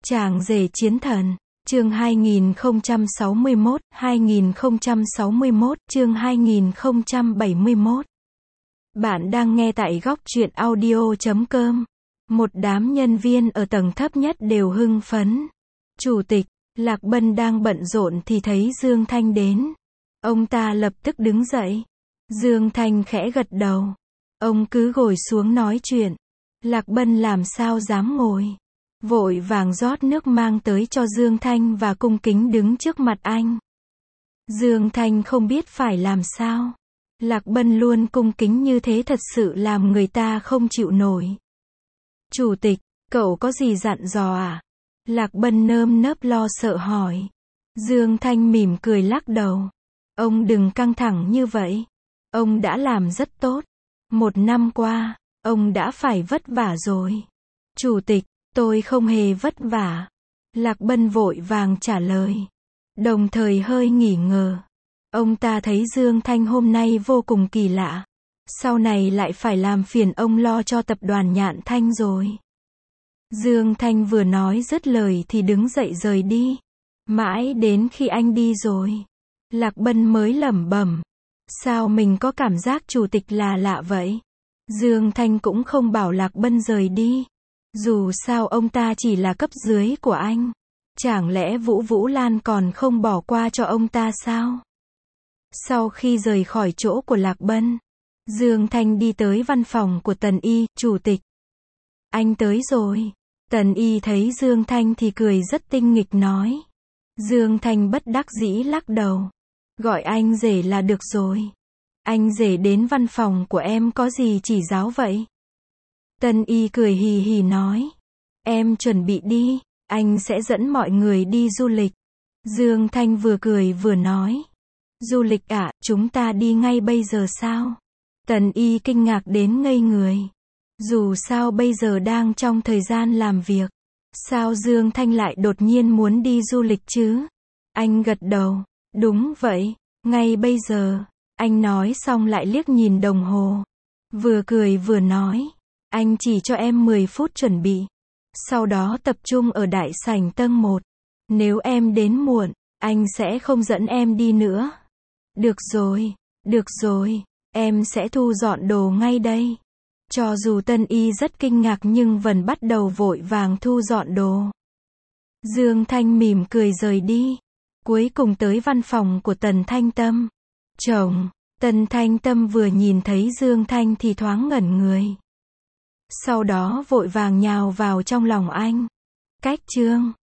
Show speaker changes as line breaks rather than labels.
Chàng rể chiến thần, chương 2061, chương 2071. Bạn đang nghe tại góc truyện audio.com. Một đám nhân viên ở tầng thấp nhất đều hưng phấn. Chủ tịch, Lạc Bân đang bận rộn thì thấy Dương Thanh đến. Ông ta lập tức đứng dậy. Dương Thanh khẽ gật đầu. Ông cứ ngồi xuống nói chuyện. Lạc Bân làm sao dám ngồi. Vội vàng rót nước mang tới cho Dương Thanh và cung kính đứng trước mặt anh. Dương Thanh không biết phải làm sao. Lạc Bân luôn cung kính như thế thật sự làm người ta không chịu nổi. Chủ tịch, cậu có gì dặn dò à? Lạc Bân nơm nớp lo sợ hỏi. Dương Thanh mỉm cười lắc đầu. Ông đừng căng thẳng như vậy. Ông đã làm rất tốt. 1 năm qua, ông đã phải vất vả rồi. Chủ tịch, tôi không hề vất vả. Lạc Bân vội vàng trả lời. Đồng thời hơi nghi ngờ. Ông ta thấy Dương Thanh hôm nay vô cùng kỳ lạ. Sau này lại phải làm phiền ông lo cho tập đoàn Nhạn Thanh rồi. Dương Thanh vừa nói dứt lời thì đứng dậy rời đi. Mãi đến khi anh đi rồi, Lạc Bân mới lẩm bẩm. Sao mình có cảm giác chủ tịch là lạ vậy? Dương Thanh cũng không bảo Lạc Bân rời đi. Dù sao ông ta chỉ là cấp dưới của anh. Chẳng lẽ Vũ Lan còn không bỏ qua cho ông ta sao? Sau khi rời khỏi chỗ của Lạc Bân, Dương Thanh đi tới văn phòng của Tần Y. Chủ tịch, anh tới rồi. Tần Y thấy Dương Thanh thì cười rất tinh nghịch nói. Dương Thanh bất đắc dĩ lắc đầu. Gọi anh rể là được rồi. Anh rể đến văn phòng của em có gì chỉ giáo vậy? Tần Y cười hì hì nói. Em chuẩn bị đi, anh sẽ dẫn mọi người đi du lịch. Dương Thanh vừa cười vừa nói. Du lịch ạ, chúng ta đi ngay bây giờ sao? Tần Y kinh ngạc đến ngây người. Dù sao bây giờ đang trong thời gian làm việc. Sao Dương Thanh lại đột nhiên muốn đi du lịch chứ? Anh gật đầu. Đúng vậy, ngay bây giờ. Anh nói xong lại liếc nhìn đồng hồ. Vừa cười vừa nói. Anh chỉ cho em 10 phút chuẩn bị. Sau đó tập trung ở đại sảnh tầng 1. Nếu em đến muộn, anh sẽ không dẫn em đi nữa. Được rồi, em sẽ thu dọn đồ ngay đây. Cho dù Tân Y rất kinh ngạc nhưng vẫn bắt đầu vội vàng thu dọn đồ. Dương Thanh mỉm cười rời đi. Cuối cùng tới văn phòng của Tần Thanh Tâm. Chồng, Tần Thanh Tâm vừa nhìn thấy Dương Thanh thì thoáng ngẩn người. Sau đó vội vàng nhào vào trong lòng anh. Cách chương